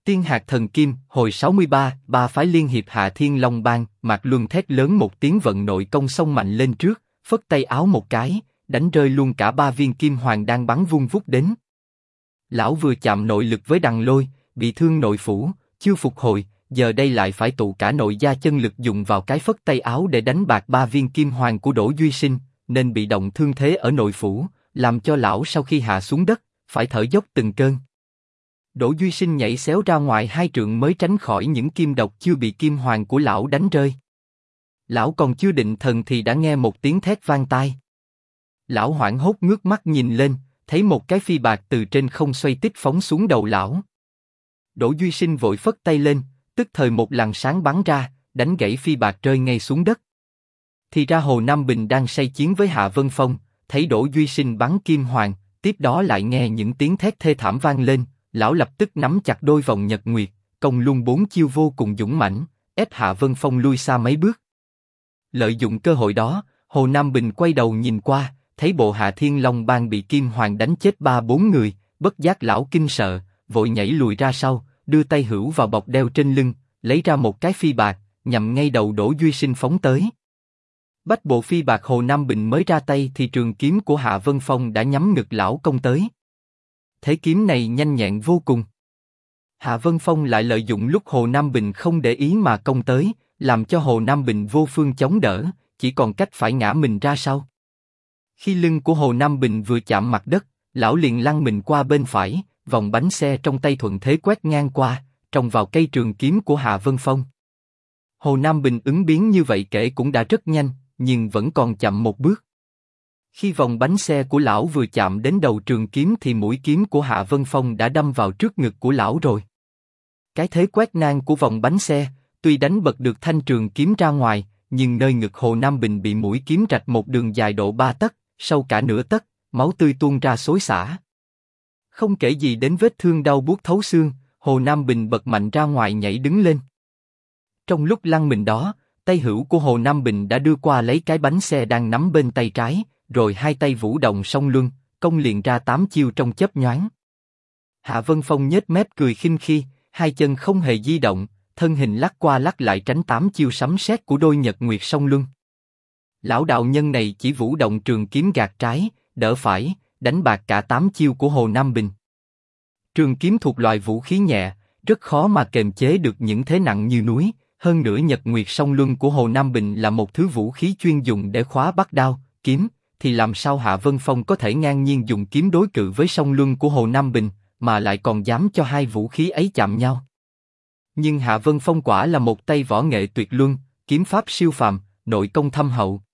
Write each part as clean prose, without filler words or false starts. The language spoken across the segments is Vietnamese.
Tiên hạt thần kim, hồi 63, ba phái liên hiệp Hạ Thiên Long Bang, Mạc Luân thét lớn một tiếng vận nội công xông mạnh lên trước, phất tay áo một cái, đánh rơi luôn cả ba viên kim hoàng đang bắn vung vút đến. Lão vừa chạm nội lực với đằng lôi, bị thương nội phủ, chưa phục hồi, giờ đây lại phải tụ cả nội gia chân lực dùng vào cái phất tay áo để đánh bạc ba viên kim hoàng của Đỗ Duy Sinh, nên bị động thương thế ở nội phủ, làm cho lão sau khi hạ xuống đất, phải thở dốc từng cơn. Đỗ Duy Sinh nhảy xéo ra ngoài 2 trượng mới tránh khỏi những kim độc chưa bị kim hoàng của lão đánh rơi. Lão còn chưa định thần thì đã nghe một tiếng thét vang tai. Lão hoảng hốt ngước mắt nhìn lên, thấy một cái phi bạc từ trên không xoay tít phóng xuống đầu lão. Đỗ Duy Sinh vội phất tay lên, tức thời một làn sáng bắn ra, đánh gãy phi bạc rơi ngay xuống đất. Thì ra Hồ Nam Bình đang say chiến với Hạ Vân Phong, thấy Đỗ Duy Sinh bắn kim hoàng, tiếp đó lại nghe những tiếng thét thê thảm vang lên, lão lập tức nắm chặt đôi vòng nhật nguyệt, công luôn 4 chiêu vô cùng dũng mãnh, ép Hạ Vân Phong lui xa mấy bước. Lợi dụng cơ hội đó, Hồ Nam Bình quay đầu nhìn qua, thấy bộ Hạ Thiên Long Bang bị kim hoàng đánh chết 3-4 người, bất giác lão kinh sợ, vội nhảy lùi ra sau, đưa tay hữu vào bọc đeo trên lưng, lấy ra một cái phi bạc, nhằm ngay đầu Đỗ Duy Sinh phóng tới. Bách bộ phi bạc Hồ Nam Bình mới ra tay thì trường kiếm của Hạ Vân Phong đã nhắm ngực lão công tới. Thế kiếm này nhanh nhẹn vô cùng. Hạ Vân Phong lại lợi dụng lúc Hồ Nam Bình không để ý mà công tới, làm cho Hồ Nam Bình vô phương chống đỡ, chỉ còn cách phải ngã mình ra sau. Khi lưng của Hồ Nam Bình vừa chạm mặt đất, lão liền lăn mình qua bên phải, vòng bánh xe trong tay thuận thế quét ngang qua, trồng vào cây trường kiếm của Hạ Vân Phong. Hồ Nam Bình ứng biến như vậy kể cũng đã rất nhanh, nhưng vẫn còn chậm một bước. Khi vòng bánh xe của lão vừa chạm đến đầu trường kiếm thì mũi kiếm của Hạ Vân Phong đã đâm vào trước ngực của lão rồi. Cái thế quét ngang của vòng bánh xe, tuy đánh bật được thanh trường kiếm ra ngoài, nhưng nơi ngực Hồ Nam Bình bị mũi kiếm rạch một đường dài độ 3 tấc, sâu cả nửa tấc, máu tươi tuôn ra xối xả. Không kể gì đến vết thương đau buốt thấu xương, Hồ Nam Bình bật mạnh ra ngoài nhảy đứng lên. Trong lúc lăn mình đó, tay hữu của Hồ Nam Bình đã đưa qua lấy cái bánh xe đang nắm bên tay trái, rồi hai tay vũ động song luân, công liền ra 8 chiêu trong chớp nhoáng. Hạ Vân Phong nhếch mép cười khinh khi, hai chân không hề di động, thân hình lắc qua lắc lại tránh 8 chiêu sấm sét của đôi nhật nguyệt song luân. Lão đạo nhân này chỉ vũ động trường kiếm gạt trái, đỡ phải, đánh bạc cả 8 chiêu của Hồ Nam Bình. Trường kiếm thuộc loại vũ khí nhẹ, rất khó mà kềm chế được những thế nặng như núi. Hơn nữa nhật nguyệt song luân của Hồ Nam Bình là một thứ vũ khí chuyên dùng để khóa bắt đao, kiếm, thì làm sao Hạ Vân Phong có thể ngang nhiên dùng kiếm đối cự với song luân của Hồ Nam Bình, mà lại còn dám cho hai vũ khí ấy chạm nhau. Nhưng Hạ Vân Phong quả là một tay võ nghệ tuyệt luân, kiếm pháp siêu phàm, nội công thâm hậu.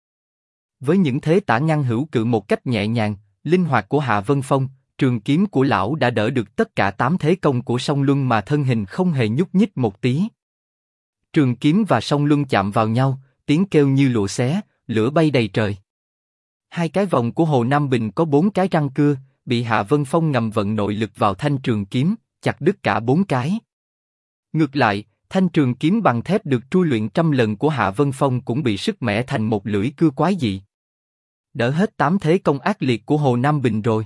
Với những thế tả ngăn hữu cự một cách nhẹ nhàng, linh hoạt của Hạ Vân Phong, trường kiếm của lão đã đỡ được tất cả 8 thế công của song luân mà thân hình không hề nhúc nhích một tí. Trường kiếm và song luân chạm vào nhau, tiếng kêu như lụa xé, lửa bay đầy trời. Hai cái vòng của Hồ Nam Bình có 4 cái răng cưa, bị Hạ Vân Phong ngầm vận nội lực vào thanh trường kiếm, chặt đứt cả 4 cái. Ngược lại, thanh trường kiếm bằng thép được trui luyện trăm lần của Hạ Vân Phong cũng bị sức mẻ thành một lưỡi cưa quái dị. Đỡ hết 8 thế công ác liệt của Hồ Nam Bình rồi.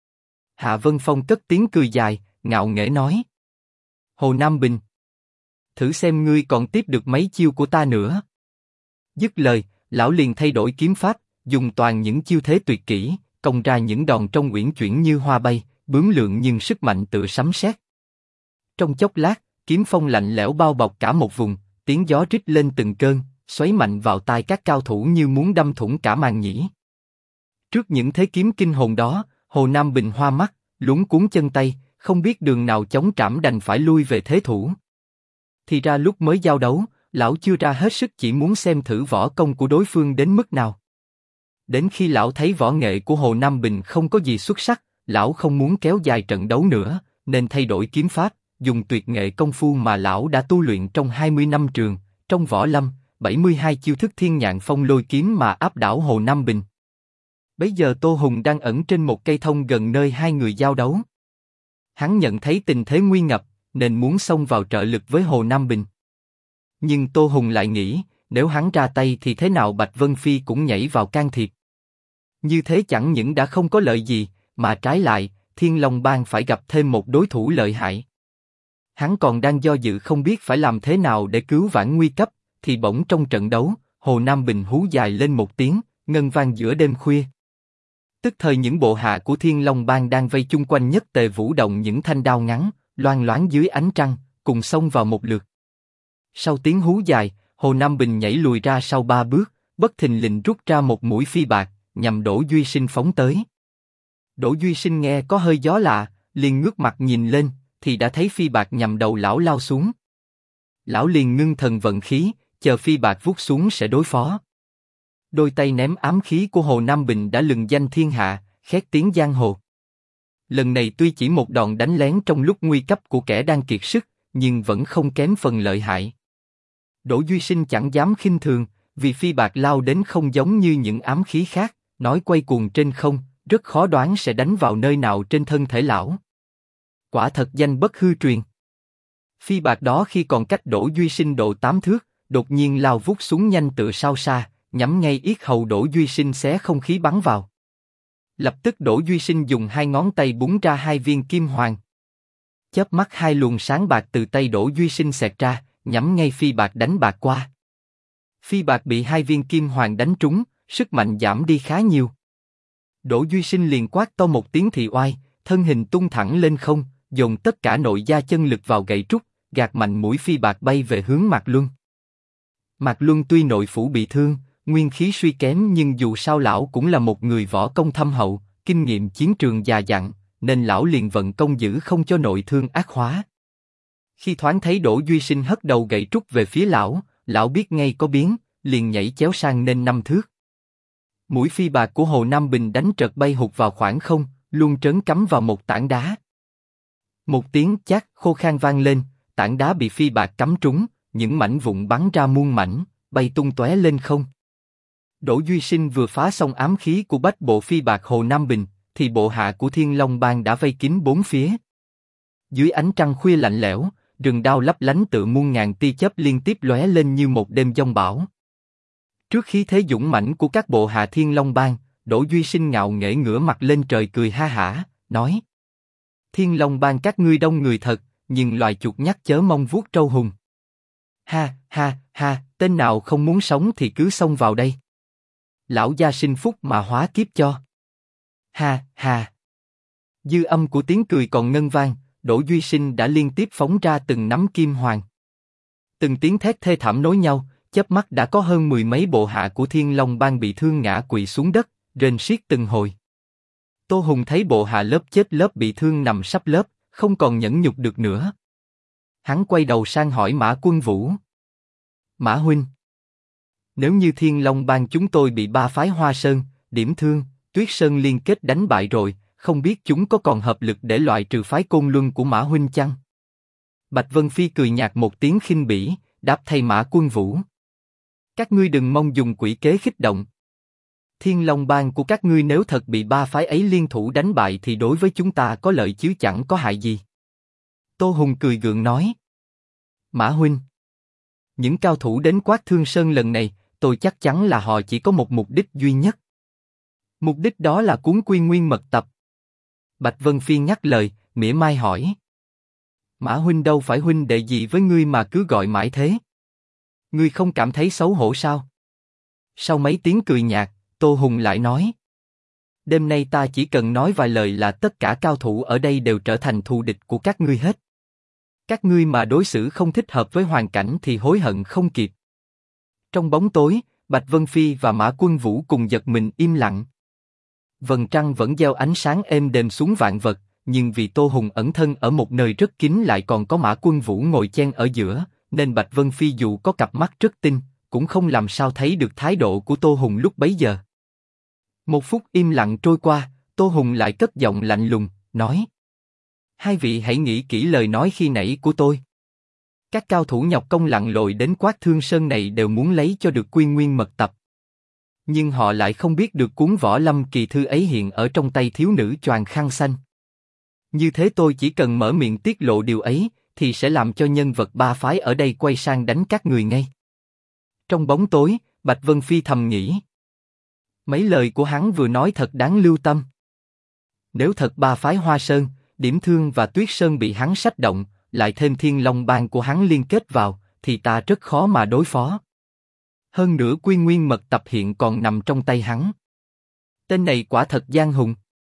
Hạ Vân Phong cất tiếng cười dài, ngạo nghễ nói: Hồ Nam Bình, thử xem ngươi còn tiếp được mấy chiêu của ta nữa. Dứt lời, lão liền thay đổi kiếm pháp, dùng toàn những chiêu thế tuyệt kỹ, công ra những đòn trong uyển chuyển như hoa bay, bướm lượn nhưng sức mạnh tựa sấm sét. Trong chốc lát, kiếm phong lạnh lẽo bao bọc cả một vùng, tiếng gió rít lên từng cơn, xoáy mạnh vào tai các cao thủ như muốn đâm thủng cả màng nhĩ. Trước những thế kiếm kinh hồn đó, Hồ Nam Bình hoa mắt, luống cuống chân tay, không biết đường nào chống trảm đành phải lui về thế thủ. Thì ra lúc mới giao đấu, lão chưa ra hết sức chỉ muốn xem thử võ công của đối phương đến mức nào. Đến khi lão thấy võ nghệ của Hồ Nam Bình không có gì xuất sắc, lão không muốn kéo dài trận đấu nữa, nên thay đổi kiếm pháp, dùng tuyệt nghệ công phu mà lão đã tu luyện trong 20 năm trường, trong võ lâm, 72 chiêu thức thiên nhạn phong lôi kiếm mà áp đảo Hồ Nam Bình. Bấy giờ Tô Hùng đang ẩn trên một cây thông gần nơi hai người giao đấu. Hắn nhận thấy tình thế nguy ngập, nên muốn xông vào trợ lực với Hồ Nam Bình. Nhưng Tô Hùng lại nghĩ, nếu hắn ra tay thì thế nào Bạch Vân Phi cũng nhảy vào can thiệp. Như thế chẳng những đã không có lợi gì, mà trái lại, Thiên Long Bang phải gặp thêm một đối thủ lợi hại. Hắn còn đang do dự không biết phải làm thế nào để cứu vãn nguy cấp, thì bỗng trong trận đấu, Hồ Nam Bình hú dài lên một tiếng, ngân vang giữa đêm khuya. Tức thời những bộ hạ của Thiên Long Bang đang vây chung quanh nhất tề vũ động những thanh đao ngắn, loang loáng dưới ánh trăng, cùng xông vào một lượt. Sau tiếng hú dài, Hồ Nam Bình nhảy lùi ra sau 3 bước, bất thình lình rút ra một mũi phi bạc, nhằm Đỗ Duy Sinh phóng tới. Đỗ Duy Sinh nghe có hơi gió lạ, liền ngước mặt nhìn lên, thì đã thấy phi bạc nhằm đầu lão lao xuống. Lão liền ngưng thần vận khí, chờ phi bạc vút xuống sẽ đối phó. Đôi tay ném ám khí của Hồ Nam Bình đã lừng danh thiên hạ, khét tiếng giang hồ. Lần này tuy chỉ một đòn đánh lén trong lúc nguy cấp của kẻ đang kiệt sức, nhưng vẫn không kém phần lợi hại. Đỗ Duy Sinh chẳng dám khinh thường, vì phi bạc lao đến không giống như những ám khí khác, nói quay cuồng trên không, rất khó đoán sẽ đánh vào nơi nào trên thân thể lão. Quả thật danh bất hư truyền. Phi bạc đó khi còn cách Đỗ Duy Sinh độ 8 thước, đột nhiên lao vút xuống nhanh tựa sao xa, nhắm ngay yết hầu Đỗ Duy Sinh xé không khí bắn vào. Lập tức Đỗ Duy Sinh dùng 2 ngón tay búng ra 2 viên kim hoàng. Chớp mắt 2 luồng sáng bạc từ tay Đỗ Duy Sinh xẹt ra, nhắm ngay phi bạc đánh bạc qua. Phi bạc bị 2 viên kim hoàng đánh trúng, sức mạnh giảm đi khá nhiều. Đỗ Duy Sinh liền quát to một tiếng thị oai, thân hình tung thẳng lên không, dồn tất cả nội gia chân lực vào gậy trúc, gạt mạnh mũi phi bạc bay về hướng Mạc Luân. Mạc Luân tuy nội phủ bị thương, nguyên khí suy kém, nhưng dù sao lão cũng là một người võ công thâm hậu, kinh nghiệm chiến trường già dặn, nên lão liền vận công giữ không cho nội thương ác hóa. Khi thoáng thấy Đỗ Duy Sinh hất đầu gậy trúc về phía lão, lão biết ngay có biến, liền nhảy chéo sang nên 5 thước. Mũi phi bạc của Hồ Nam Bình đánh trật bay hụt vào khoảng không, luôn trớn cắm vào một tảng đá. Một tiếng chát khô khan vang lên, tảng đá bị phi bạc cắm trúng, những mảnh vụn bắn ra muôn mảnh, bay tung tóe lên không. Đỗ Duy Sinh vừa phá xong ám khí của bách bộ phi bạc Hồ Nam Bình, thì bộ hạ của Thiên Long Bang đã vây kín bốn phía. Dưới ánh trăng khuya lạnh lẽo, rừng đao lấp lánh tựa muôn ngàn tia chớp liên tiếp lóe lên như một đêm giông bão. Trước khí thế dũng mãnh của các bộ hạ Thiên Long Bang, Đỗ Duy Sinh ngạo nghễ ngửa mặt lên trời cười ha hả, nói: Thiên Long Bang các ngươi đông người thật, nhưng loài chuột nhắt chớ mong vuốt trâu hùng. Ha ha ha, tên nào không muốn sống thì cứ xông vào đây. Lão gia sinh phúc mà hóa kiếp cho. Ha ha. Dư âm của tiếng cười còn ngân vang, Đỗ Duy Sinh đã liên tiếp phóng ra từng nắm kim hoàng. Từng tiếng thét thê thảm nối nhau, chớp mắt đã có hơn 10 mấy bộ hạ của Thiên Long Bang bị thương ngã quỵ xuống đất, rên xiết từng hồi. Tô Hùng thấy bộ hạ lớp chết lớp bị thương nằm sắp lớp, không còn nhẫn nhục được nữa. Hắn quay đầu sang hỏi Mã Quân Vũ: Mã huynh, nếu như Thiên Long Bang chúng tôi bị ba phái Hoa Sơn, Điểm Thương, Tuyết Sơn liên kết đánh bại rồi, không biết chúng có còn hợp lực để loại trừ phái Côn Luân của Mã huynh chăng? Bạch Vân Phi cười nhạt một tiếng khinh bỉ, đáp thay Mã Quân Vũ: Các ngươi đừng mong dùng quỷ kế khích động. Thiên Long Bang của các ngươi nếu thật bị ba phái ấy liên thủ đánh bại thì đối với chúng ta có lợi chứ chẳng có hại gì. Tô Hùng cười gượng nói: Mã huynh, những cao thủ đến Quát Thương Sơn lần này, tôi chắc chắn là họ chỉ có một mục đích duy nhất. Mục đích đó là cuốn Quy Nguyên Mật Tập. Bạch Vân Phi nhắc lời, mỉa mai hỏi: Mã huynh đâu phải huynh đệ gì với ngươi mà cứ gọi mãi thế? Ngươi không cảm thấy xấu hổ sao? Sau mấy tiếng cười nhạt, Tô Hùng lại nói: Đêm nay ta chỉ cần nói vài lời là tất cả cao thủ ở đây đều trở thành thù địch của các ngươi hết. Các ngươi mà đối xử không thích hợp với hoàn cảnh thì hối hận không kịp. Trong bóng tối, Bạch Vân Phi và Mã Quân Vũ cùng giật mình im lặng. Vầng trăng vẫn gieo ánh sáng êm đềm xuống vạn vật, nhưng vì Tô Hùng ẩn thân ở một nơi rất kín lại còn có Mã Quân Vũ ngồi chen ở giữa, nên Bạch Vân Phi dù có cặp mắt rất tinh, cũng không làm sao thấy được thái độ của Tô Hùng lúc bấy giờ. Một phút im lặng trôi qua, Tô Hùng lại cất giọng lạnh lùng, nói: Hai vị hãy nghĩ kỹ lời nói khi nãy của tôi. Các cao thủ nhọc công lặn lội đến Quát Thương Sơn này đều muốn lấy cho được Quy Nguyên Mật Tập. Nhưng họ lại không biết được cuốn Võ Lâm Kỳ Thư ấy hiện ở trong tay thiếu nữ choàng khăn xanh. Như thế tôi chỉ cần mở miệng tiết lộ điều ấy, thì sẽ làm cho nhân vật ba phái ở đây quay sang đánh các người ngay. Trong bóng tối, Bạch Vân Phi thầm nghĩ: Mấy lời của hắn vừa nói thật đáng lưu tâm. Nếu thật ba phái Hoa Sơn, Điểm Thương và Tuyết Sơn bị hắn sách động, lại thêm Thiên Long Bang của hắn liên kết vào, thì ta rất khó mà đối phó. Hơn nữa Quy Nguyên mật tập hiện còn nằm trong tay hắn. Tên này quả thật gian hùng.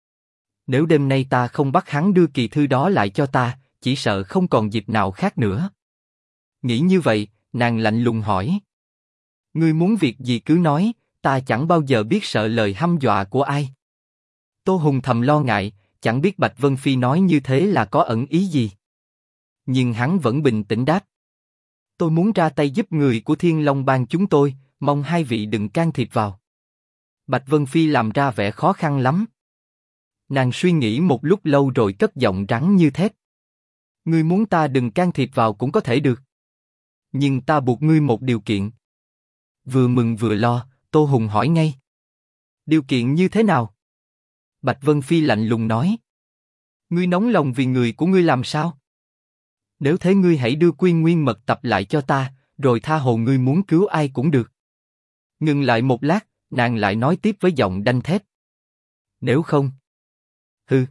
Nếu đêm nay ta không bắt hắn đưa kỳ thư đó lại cho ta, chỉ sợ không còn dịp nào khác nữa. Nghĩ như vậy, nàng lạnh lùng hỏi. Ngươi muốn việc gì cứ nói, ta chẳng bao giờ biết sợ lời hăm dọa của ai. Tô Hùng thầm lo ngại, chẳng biết Bạch Vân Phi nói như thế là có ẩn ý gì. Nhưng hắn vẫn bình tĩnh đáp. Tôi muốn ra tay giúp người của Thiên Long Bang chúng tôi, mong hai vị đừng can thiệp vào. Bạch Vân Phi làm ra vẻ khó khăn lắm. Nàng suy nghĩ một lúc lâu rồi cất giọng rắn như thép. Ngươi muốn ta đừng can thiệp vào cũng có thể được. Nhưng ta buộc ngươi một điều kiện. Vừa mừng vừa lo, Tô Hùng hỏi ngay. Điều kiện như thế nào? Bạch Vân Phi lạnh lùng nói. Ngươi nóng lòng vì người của ngươi làm sao? Nếu thế ngươi hãy đưa Quy Nguyên mật tập lại cho ta, rồi tha hồ ngươi muốn cứu ai cũng được. Ngừng lại một lát, nàng lại nói tiếp với giọng đanh thép. Nếu không... Hừ.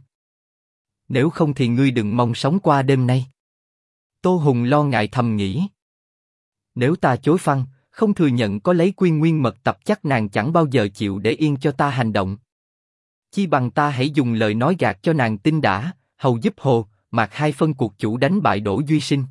Nếu không thì ngươi đừng mong sống qua đêm nay. Tô Hùng lo ngại thầm nghĩ. Nếu ta chối phăng, không thừa nhận có lấy Quy Nguyên mật tập chắc nàng chẳng bao giờ chịu để yên cho ta hành động. Chi bằng ta hãy dùng lời nói gạt cho nàng tin đã, hầu giúp Hồ, Mạc hai phân cuộc chủ đánh bại Đỗ Duy Sinh.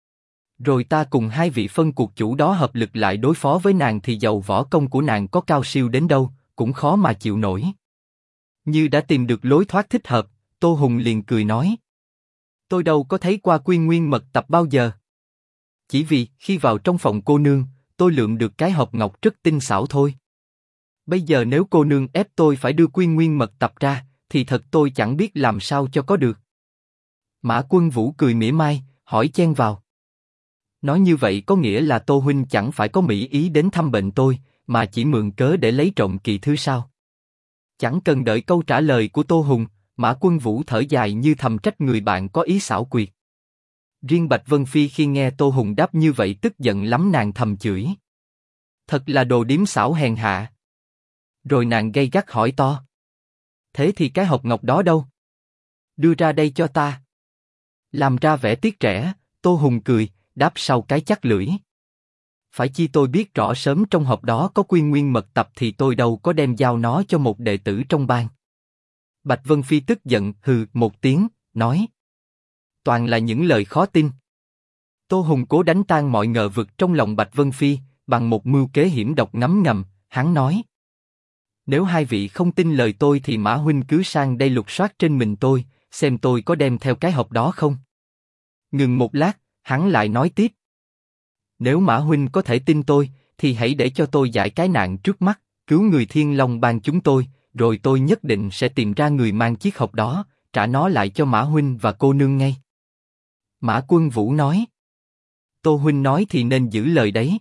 Rồi ta cùng hai vị phân cuộc chủ đó hợp lực lại đối phó với nàng thì dầu võ công của nàng có cao siêu đến đâu, cũng khó mà chịu nổi. Như đã tìm được lối thoát thích hợp, Tô Hùng liền cười nói. Tôi đâu có thấy qua Quy Nguyên mật tập bao giờ. Chỉ vì khi vào trong phòng cô nương, tôi lượm được cái hộp ngọc rất tinh xảo thôi. Bây giờ nếu cô nương ép tôi phải đưa Quy Nguyên mật tập ra, thì thật tôi chẳng biết làm sao cho có được. Mã Quân Vũ cười mỉa mai, hỏi chen vào. Nói như vậy có nghĩa là Tô huynh chẳng phải có mỹ ý đến thăm bệnh tôi, mà chỉ mượn cớ để lấy trộm kỳ thư sao? Chẳng cần đợi câu trả lời của Tô Hùng, Mã Quân Vũ thở dài như thầm trách người bạn có ý xảo quyệt. Riêng Bạch Vân Phi khi nghe Tô Hùng đáp như vậy tức giận lắm, nàng thầm chửi. Thật là đồ điếm xảo hèn hạ. Rồi nàng gay gắt hỏi to. Thế thì cái hộp ngọc đó đâu? Đưa ra đây cho ta. Làm ra vẻ tiếc rẻ, Tô Hùng cười, đáp sau cái chắc lưỡi. Phải chi tôi biết rõ sớm trong hộp đó có Quy Nguyên mật tập thì tôi đâu có đem giao nó cho một đệ tử trong bang. Bạch Vân Phi tức giận hừ một tiếng, nói. Toàn là những lời khó tin. Tô Hùng cố đánh tan mọi ngờ vực trong lòng Bạch Vân Phi, bằng một mưu kế hiểm độc ngấm ngầm, hắn nói. Nếu hai vị không tin lời tôi thì Mã huynh cứ sang đây lục soát trên mình tôi, xem tôi có đem theo cái hộp đó không. Ngừng một lát, hắn lại nói tiếp. Nếu Mã huynh có thể tin tôi, thì hãy để cho tôi giải cái nạn trước mắt, cứu người Thiên Long Bang chúng tôi, rồi tôi nhất định sẽ tìm ra người mang chiếc hộp đó, trả nó lại cho Mã huynh và cô nương ngay. Mã Quân Vũ nói. Tô huynh nói thì nên giữ lời đấy.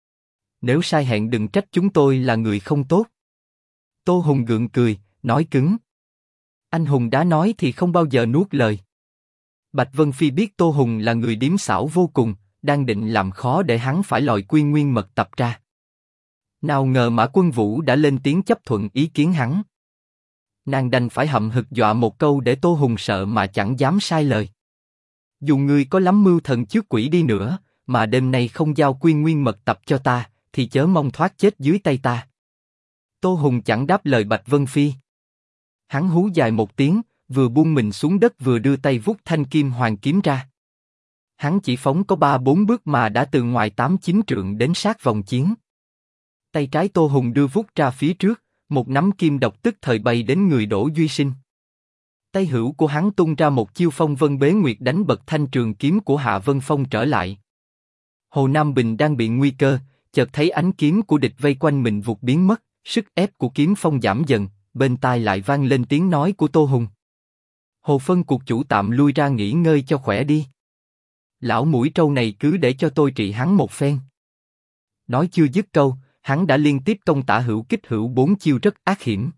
Nếu sai hẹn đừng trách chúng tôi là người không tốt. Tô Hùng gượng cười, nói cứng. Anh hùng đã nói thì không bao giờ nuốt lời. Bạch Vân Phi biết Tô Hùng là người điếm xảo vô cùng, đang định làm khó để hắn phải lòi Quy Nguyên mật tập ra. Nào ngờ Mã Quân Vũ đã lên tiếng chấp thuận ý kiến hắn. Nàng đành phải hậm hực dọa một câu để Tô Hùng sợ mà chẳng dám sai lời. Dù ngươi có lắm mưu thần trước quỷ đi nữa, mà đêm nay không giao Quy Nguyên mật tập cho ta, thì chớ mong thoát chết dưới tay ta. Tô Hùng chẳng đáp lời Bạch Vân Phi. Hắn hú dài một tiếng, vừa buông mình xuống đất vừa đưa tay vút thanh kim hoàng kiếm ra. Hắn chỉ phóng có 3-4 bước mà đã từ ngoài 8-9 trượng đến sát vòng chiến. Tay trái Tô Hùng đưa vút ra phía trước, một nắm kim độc tức thời bay đến người Đỗ Duy Sinh. Tay hữu của hắn tung ra một chiêu phong vân bế nguyệt đánh bật thanh trường kiếm của Hạ Vân Phong trở lại. Hồ Nam Bình đang bị nguy cơ, chợt thấy ánh kiếm của địch vây quanh mình vụt biến mất, sức ép của kiếm phong giảm dần, bên tai lại vang lên tiếng nói của Tô Hùng. Hồ Phân cuộc chủ tạm lui ra nghỉ ngơi cho khỏe đi. Lão mũi trâu này cứ để cho tôi trị hắn một phen. Nói chưa dứt câu, hắn đã liên tiếp công tả hữu kích hữu 4 chiêu rất ác hiểm.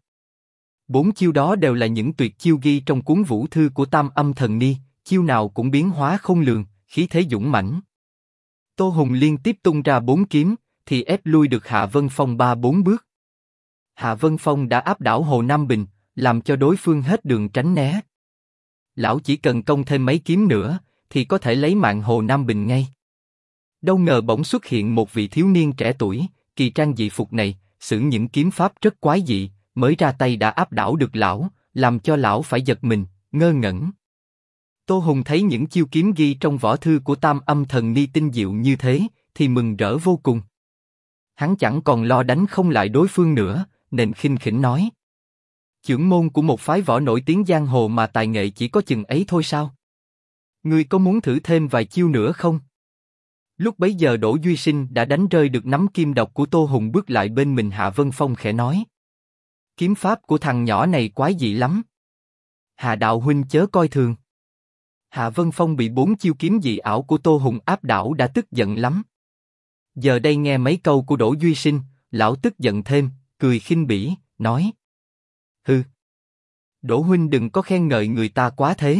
4 chiêu đó đều là những tuyệt chiêu ghi trong cuốn vũ thư của Tam Âm Thần Ni, chiêu nào cũng biến hóa khôn lường, khí thế dũng mãnh. Tô Hùng liên tiếp tung ra 4 kiếm, thì ép lui được Hạ Vân Phong 3-4 bước. Hạ Vân Phong đã áp đảo Hồ Nam Bình, làm cho đối phương hết đường tránh né. Lão chỉ cần công thêm mấy kiếm nữa, thì có thể lấy mạng Hồ Nam Bình ngay. Đâu ngờ bỗng xuất hiện một vị thiếu niên trẻ tuổi, kỳ trang dị phục này, sử những kiếm pháp rất quái dị, mới ra tay đã áp đảo được lão, làm cho lão phải giật mình, ngơ ngẩn. Tô Hùng thấy những chiêu kiếm ghi trong võ thư của Tam Âm Thần Ni tinh diệu như thế, thì mừng rỡ vô cùng. Hắn chẳng còn lo đánh không lại đối phương nữa, nên khinh khỉnh nói: Chưởng môn của một phái võ nổi tiếng giang hồ mà tài nghệ chỉ có chừng ấy thôi sao? Ngươi có muốn thử thêm vài chiêu nữa không? Lúc bấy giờ Đỗ Duy Sinh đã đánh rơi được nắm kim độc của Tô Hùng, bước lại bên mình Hạ Vân Phong khẽ nói: Kiếm pháp của thằng nhỏ này quái dị lắm. Hạ đạo huynh chớ coi thường. Hạ Vân Phong bị 4 chiêu kiếm dị ảo của Tô Hùng áp đảo đã tức giận lắm. Giờ đây nghe mấy câu của Đỗ Duy Sinh, lão tức giận thêm, cười khinh bỉ, nói: Hừ, Đỗ huynh đừng có khen ngợi người ta quá thế.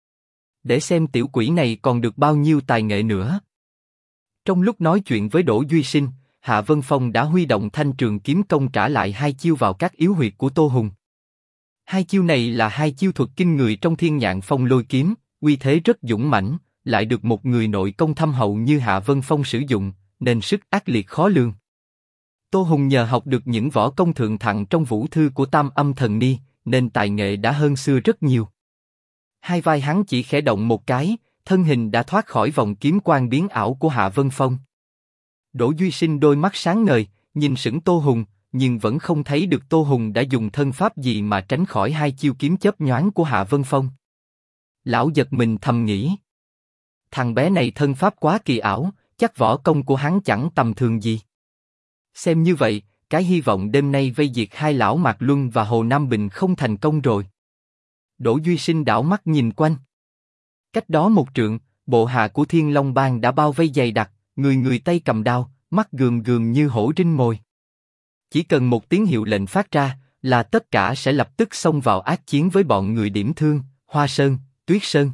Để xem tiểu quỷ này còn được bao nhiêu tài nghệ nữa. Trong lúc nói chuyện với Đỗ Duy Sinh, Hạ Vân Phong đã huy động thanh trường kiếm công trả lại 2 chiêu vào các yếu huyệt của Tô Hùng. 2 chiêu này là 2 chiêu thuật kinh người trong Thiên Nhạn Phong Lôi kiếm, uy thế rất dũng mãnh, lại được một người nội công thâm hậu như Hạ Vân Phong sử dụng, nên sức ác liệt khó lường. Tô Hùng nhờ học được những võ công thượng thặng trong vũ thư của Tam Âm Thần Ni, nên tài nghệ đã hơn xưa rất nhiều. Hai vai hắn chỉ khẽ động một cái, thân hình đã thoát khỏi vòng kiếm quang biến ảo của Hạ Vân Phong. Đỗ Duy Sinh đôi mắt sáng ngời, nhìn sững Tô Hùng, nhưng vẫn không thấy được Tô Hùng đã dùng thân pháp gì mà tránh khỏi 2 chiêu kiếm chớp nhoáng của Hạ Vân Phong. Lão giật mình thầm nghĩ: thằng bé này thân pháp quá kỳ ảo, chắc võ công của hắn chẳng tầm thường gì. Xem như vậy, cái hy vọng đêm nay vây diệt hai lão Mạc Luân và Hồ Nam Bình không thành công rồi. Đỗ Duy Sinh đảo mắt nhìn quanh. Cách đó 1 trượng, bộ hạ của Thiên Long Bang đã bao vây dày đặc, người người tay cầm đao, mắt gườm gườm như hổ rinh mồi. Chỉ cần một tiếng hiệu lệnh phát ra, là tất cả sẽ lập tức xông vào ác chiến với bọn người Điểm Thương, Hoa Sơn, Tuyết Sơn.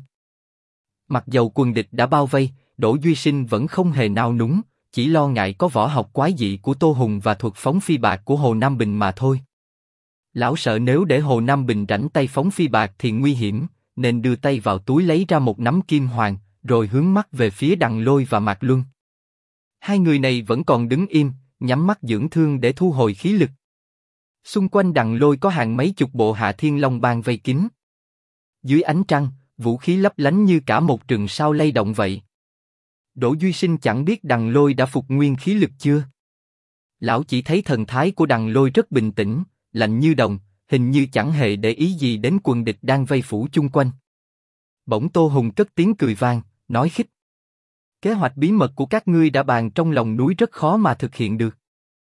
Mặc dầu quân địch đã bao vây, Đỗ Duy Sinh vẫn không hề nao núng, chỉ lo ngại có võ học quái dị của Tô Hùng và thuật phóng phi bạc của Hồ Nam Bình mà thôi. Lão sợ nếu để Hồ Nam Bình rảnh tay phóng phi bạc thì nguy hiểm, nên đưa tay vào túi lấy ra một nắm kim hoàng, rồi hướng mắt về phía Đằng Lôi và Mạc Luân. Hai người này vẫn còn đứng im, nhắm mắt dưỡng thương để thu hồi khí lực. Xung quanh Đằng Lôi có hàng mấy chục bộ hạ Thiên Long Bang vây kín. Dưới ánh trăng, vũ khí lấp lánh như cả một rừng sao lay động vậy. Đỗ Duy Sinh chẳng biết Đằng Lôi đã phục nguyên khí lực chưa. Lão chỉ thấy thần thái của Đằng Lôi rất bình tĩnh, lạnh như đồng, hình như chẳng hề để ý gì đến quân địch đang vây phủ chung quanh. Bỗng Tô Hùng cất tiếng cười vang, nói khích: Kế hoạch bí mật của các ngươi đã bàn trong lòng núi rất khó mà thực hiện được.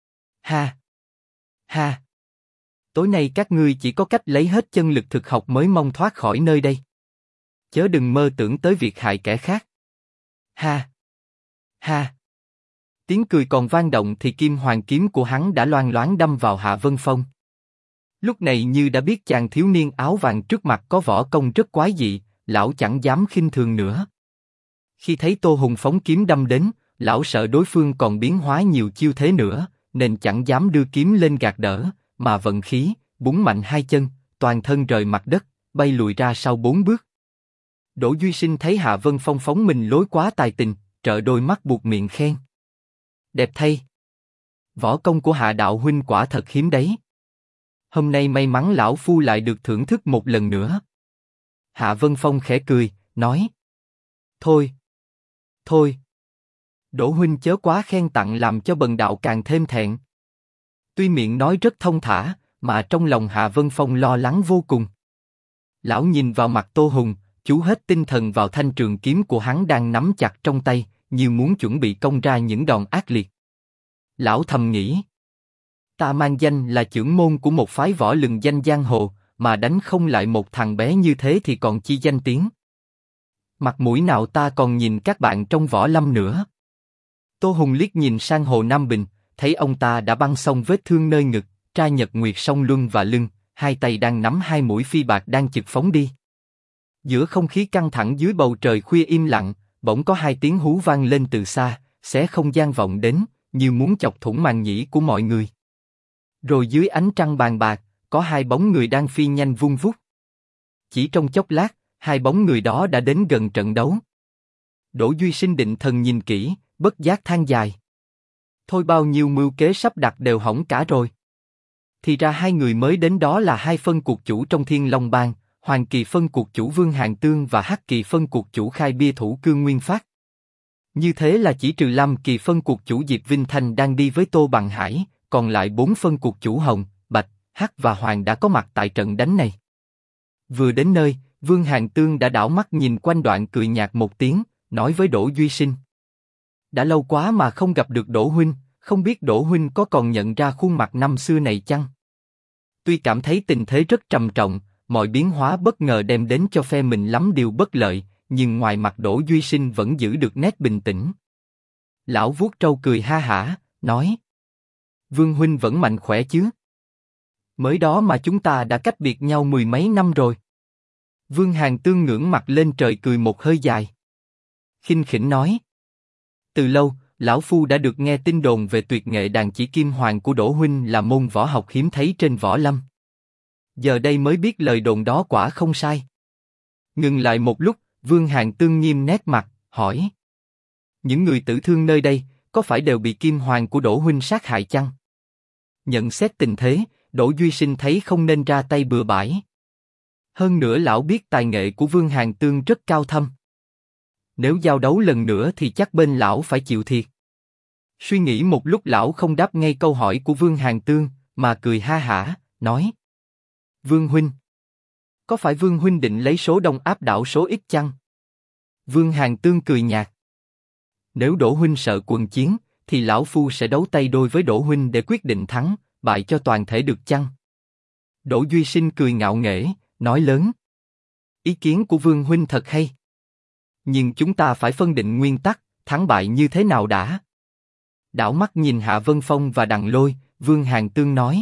Ha! Ha! Tối nay các ngươi chỉ có cách lấy hết chân lực thực học mới mong thoát khỏi nơi đây. Chớ đừng mơ tưởng tới việc hại kẻ khác. Ha! Ha! Tiếng cười còn vang động thì kim hoàng kiếm của hắn đã loang loáng đâm vào Hạ Vân Phong. Lúc này như đã biết chàng thiếu niên áo vàng trước mặt có võ công rất quái dị, lão chẳng dám khinh thường nữa. Khi thấy Tô Hùng phóng kiếm đâm đến, lão sợ đối phương còn biến hóa nhiều chiêu thế nữa, nên chẳng dám đưa kiếm lên gạt đỡ, mà vận khí, búng mạnh 2 chân, toàn thân rời mặt đất, bay lùi ra sau 4 bước. Đỗ Duy Sinh thấy Hạ Vân Phong phóng mình lối quá tài tình, trợn đôi mắt buột miệng khen: Đẹp thay! Võ công của Hạ đạo huynh quả thật hiếm đấy. Hôm nay may mắn lão phu lại được thưởng thức một lần nữa. Hạ Vân Phong khẽ cười, nói: Thôi! Thôi! Đỗ huynh chớ quá khen tặng làm cho bần đạo càng thêm thẹn. Tuy miệng nói rất thông thả, mà trong lòng Hạ Vân Phong lo lắng vô cùng. Lão nhìn vào mặt Tô Hùng, chú hết tinh thần vào thanh trường kiếm của hắn đang nắm chặt trong tay, như muốn chuẩn bị công ra những đòn ác liệt. Lão thầm nghĩ: ta mang danh là chưởng môn của một phái võ lừng danh giang hồ, mà đánh không lại một thằng bé như thế thì còn chi danh tiếng. Mặt mũi nào ta còn nhìn các bạn trong võ lâm nữa. Tô Hùng liếc nhìn sang Hồ Nam Bình, thấy ông ta đã băng xong vết thương nơi ngực, tra nhật nguyệt song luân và lưng, 2 tay đang nắm 2 mũi phi bạc đang chực phóng đi. Giữa không khí căng thẳng dưới bầu trời khuya im lặng, bỗng có 2 tiếng hú vang lên từ xa, xé không gian vọng đến, như muốn chọc thủng màng nhĩ của mọi người. Rồi dưới ánh trăng bàn bạc, có 2 bóng người đang phi nhanh vun vút. Chỉ trong chốc lát, 2 bóng người đó đã đến gần trận đấu. Đỗ Duy Sinh định thần nhìn kỹ, bất giác than dài. Thôi bao nhiêu mưu kế sắp đặt đều hỏng cả rồi. Thì ra hai người mới đến đó là hai phân cuộc chủ trong Thiên Long Bang, Hoàng Kỳ phân cuộc chủ Vương Hàn Tương và Hắc Kỳ phân cuộc chủ Khai Bia thủ Cương Nguyên Phát. Như thế là chỉ trừ Lam Kỳ phân cuộc chủ Diệp Vinh Thanh đang đi với Tô Bằng Hải, còn lại bốn phân cuộc chủ Hồng, Bạch, Hắc và Hoàng đã có mặt tại trận đánh này. Vừa đến nơi, Vương Hàn Tương đã đảo mắt nhìn quanh đoạn cười nhạt một tiếng, nói với Đỗ Duy Sinh. Đã lâu quá mà không gặp được Đỗ huynh, không biết Đỗ huynh có còn nhận ra khuôn mặt năm xưa này chăng? Tuy cảm thấy tình thế rất trầm trọng, mọi biến hóa bất ngờ đem đến cho phe mình lắm điều bất lợi, nhưng ngoài mặt Đỗ Duy Sinh vẫn giữ được nét bình tĩnh. Lão vuốt râu cười ha hả, nói: Vương huynh vẫn mạnh khỏe chứ? Mới đó mà chúng ta đã cách biệt nhau mười mấy năm rồi. Vương Hàn Tương ngưỡng mặt lên trời cười một hơi dài. Khinh khỉnh nói: Từ lâu, lão phu đã được nghe tin đồn về tuyệt nghệ đàn chỉ kim hoàng của Đỗ huynh là môn võ học hiếm thấy trên võ lâm. Giờ đây mới biết lời đồn đó quả không sai. Ngừng lại một lúc, Vương Hàn Tương nghiêm nét mặt, hỏi: Những người tử thương nơi đây, có phải đều bị kim hoàng của Đỗ huynh sát hại chăng? Nhận xét tình thế, Đỗ Duy Sinh thấy không nên ra tay bừa bãi. Hơn nữa lão biết tài nghệ của Vương Hàn Tương rất cao thâm. Nếu giao đấu lần nữa thì chắc bên lão phải chịu thiệt. Suy nghĩ một lúc lão không đáp ngay câu hỏi của Vương Hàn Tương, mà cười ha hả, nói: Vương huynh, có phải Vương huynh định lấy số đông áp đảo số ít chăng? Vương Hàn Tương cười nhạt: Nếu Đỗ huynh sợ quần chiến, thì lão phu sẽ đấu tay đôi với Đỗ huynh để quyết định thắng, bại cho toàn thể được chăng? Đỗ Duy Sinh cười ngạo nghễ, nói lớn: Ý kiến của Vương huynh thật hay. Nhưng chúng ta phải phân định nguyên tắc, thắng bại như thế nào đã. Đảo mắt nhìn Hạ Vân Phong và Đằng Lôi, Vương Hàn Tương nói: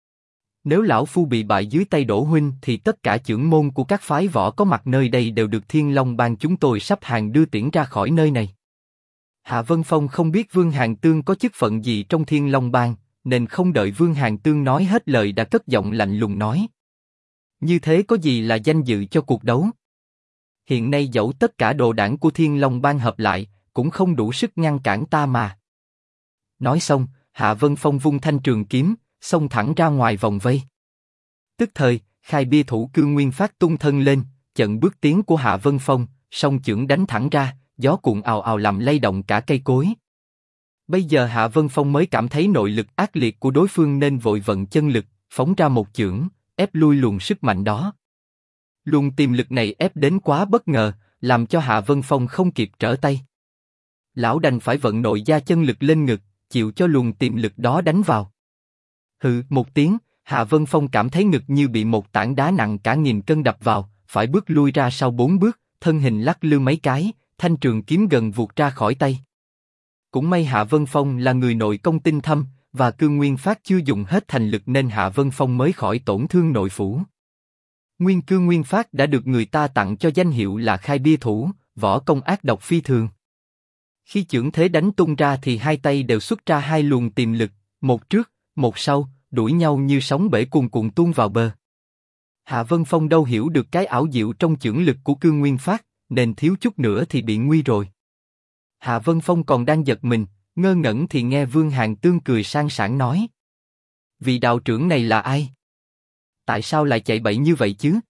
Nếu lão phu bị bại dưới tay Đỗ huynh thì tất cả chưởng môn của các phái võ có mặt nơi đây đều được Thiên Long Bang chúng tôi sắp hàng đưa tiễn ra khỏi nơi này. Hạ Vân Phong không biết Vương Hàn Tương có chức phận gì trong Thiên Long Bang, nên không đợi Vương Hàn Tương nói hết lời đã cất giọng lạnh lùng nói: Như thế có gì là danh dự cho cuộc đấu? Hiện nay dẫu tất cả đồ đảng của Thiên Long Bang hợp lại, cũng không đủ sức ngăn cản ta mà. Nói xong, Hạ Vân Phong vung thanh trường kiếm, xông thẳng ra ngoài vòng vây. Tức thời, Khai Bia thủ Cương Nguyên Phát tung thân lên, chặn bước tiến của Hạ Vân Phong, song chưởng đánh thẳng ra, gió cuộn ào ào làm lay động cả cây cối. Bây giờ Hạ Vân Phong mới cảm thấy nội lực ác liệt của đối phương nên vội vận chân lực, phóng ra một chưởng, ép lui luồng sức mạnh đó. Luồng tiềm lực này ép đến quá bất ngờ, làm cho Hạ Vân Phong không kịp trở tay. Lão đành phải vận nội gia chân lực lên ngực, chịu cho luồng tiềm lực đó đánh vào. Hừ một tiếng, Hạ Vân Phong cảm thấy ngực như bị một tảng đá nặng cả nghìn cân đập vào, phải bước lui ra sau 4 bước, thân hình lắc lư mấy cái, thanh trường kiếm gần vụt ra khỏi tay. Cũng may Hạ Vân Phong là người nội công tinh thâm, và Cương Nguyên Phát chưa dùng hết thành lực nên Hạ Vân Phong mới khỏi tổn thương nội phủ. Nguyên Cương Nguyên Phát đã được người ta tặng cho danh hiệu là Khai Bia thủ, võ công ác độc phi thường. Khi chưởng thế đánh tung ra thì hai tay đều xuất ra hai luồng tiềm lực, một trước, một sau, đuổi nhau như sóng bể cuồn cuộn tuôn vào bờ. Hạ Vân Phong đâu hiểu được cái ảo diệu trong chưởng lực của Cương Nguyên Phát, nên thiếu chút nữa thì bị nguy rồi. Hạ Vân Phong còn đang giật mình, ngơ ngẩn thì nghe Vương Hàn Tương cười sang sảng nói: Vị đạo trưởng này là ai? Tại sao lại chạy bậy như vậy chứ?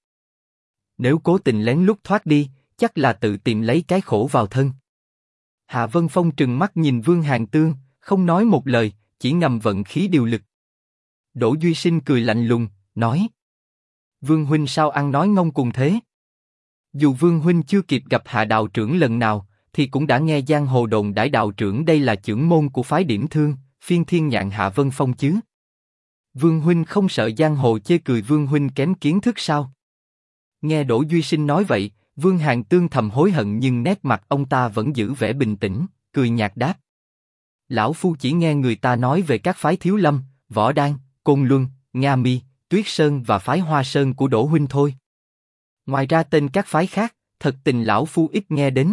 Nếu cố tình lén lút thoát đi, chắc là tự tìm lấy cái khổ vào thân. Hạ Vân Phong trừng mắt nhìn Vương Hàn Tương, không nói một lời, chỉ ngầm vận khí điều lực. Đỗ Duy Sinh cười lạnh lùng, nói: Vương huynh sao ăn nói ngông cuồng thế? Dù Vương huynh chưa kịp gặp Hạ đạo trưởng lần nào, thì cũng đã nghe giang hồ đồn đãi đạo trưởng đây là chưởng môn của phái Điểm Thương, phiên thiên nhạn Hạ Vân Phong chứ. Vương huynh không sợ giang hồ chê cười Vương huynh kém kiến thức sao? Nghe Đỗ Duy Sinh nói vậy, Vương Hàn Tương thầm hối hận nhưng nét mặt ông ta vẫn giữ vẻ bình tĩnh, cười nhạt đáp: Lão phu chỉ nghe người ta nói về các phái Thiếu Lâm, Võ Đan, Côn Luân, Nga Mi, Tuyết Sơn và phái Hoa Sơn của Đỗ huynh thôi. Ngoài ra tên các phái khác, thật tình lão phu ít nghe đến.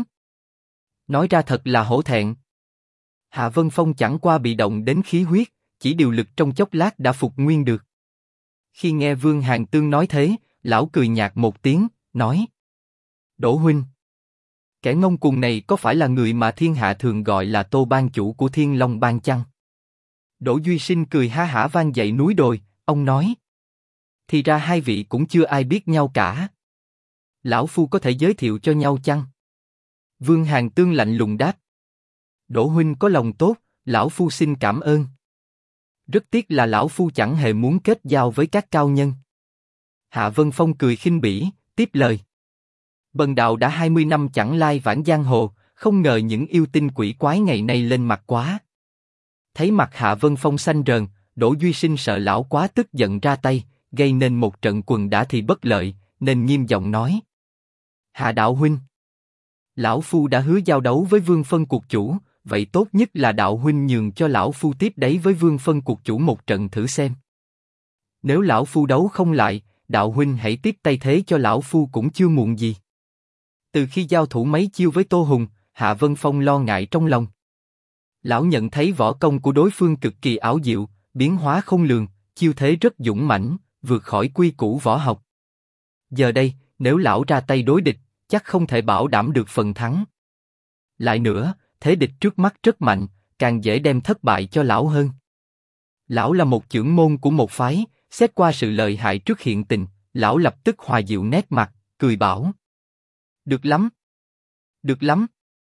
Nói ra thật là hổ thẹn. Hạ Vân Phong chẳng qua bị động đến khí huyết, chỉ điều lực trong chốc lát đã phục nguyên được. Khi nghe Vương Hàn Tương nói thế, lão cười nhạt một tiếng, nói: Đỗ huynh, Kẻ ngông cuồng này có phải là người mà thiên hạ thường gọi là Tô ban chủ của Thiên Long Bang chăng? Đỗ Duy Sinh cười ha hả vang dậy núi đồi, ông nói. Thì ra hai vị cũng chưa ai biết nhau cả. Lão Phu có thể giới thiệu cho nhau chăng? Vương Hàn Tương lạnh lùng đáp. Đỗ huynh có lòng tốt, lão Phu xin cảm ơn. Rất tiếc là lão Phu chẳng hề muốn kết giao với các cao nhân. Hạ Vân Phong cười khinh bỉ, tiếp lời. Bần đạo đã 20 năm chẳng lai vãng giang hồ, không ngờ những yêu tinh quỷ quái ngày nay lên mặt quá. Thấy mặt Hạ Vân Phong xanh rờn, Đỗ Duy Sinh sợ lão quá tức giận ra tay, gây nên một trận quần đả thì bất lợi, nên nghiêm giọng nói. Hạ đạo huynh, lão Phu đã hứa giao đấu với Vương Phân cuộc chủ, vậy tốt nhất là đạo huynh nhường cho lão Phu tiếp đấy với Vương Phân cuộc chủ một trận thử xem. Nếu lão Phu đấu không lại, đạo huynh hãy tiếp tay thế cho lão Phu cũng chưa muộn gì. Từ khi giao thủ mấy chiêu với Tô Hùng, Hạ Vân Phong lo ngại trong lòng. Lão nhận thấy võ công của đối phương cực kỳ ảo diệu, biến hóa không lường, chiêu thế rất dũng mãnh, vượt khỏi quy củ võ học. Giờ đây, nếu lão ra tay đối địch, chắc không thể bảo đảm được phần thắng. Lại nữa, thế địch trước mắt rất mạnh, càng dễ đem thất bại cho lão hơn. Lão là một chưởng môn của một phái, xét qua sự lợi hại trước hiện tình, lão lập tức hòa dịu nét mặt, cười bảo. Được lắm. Được lắm.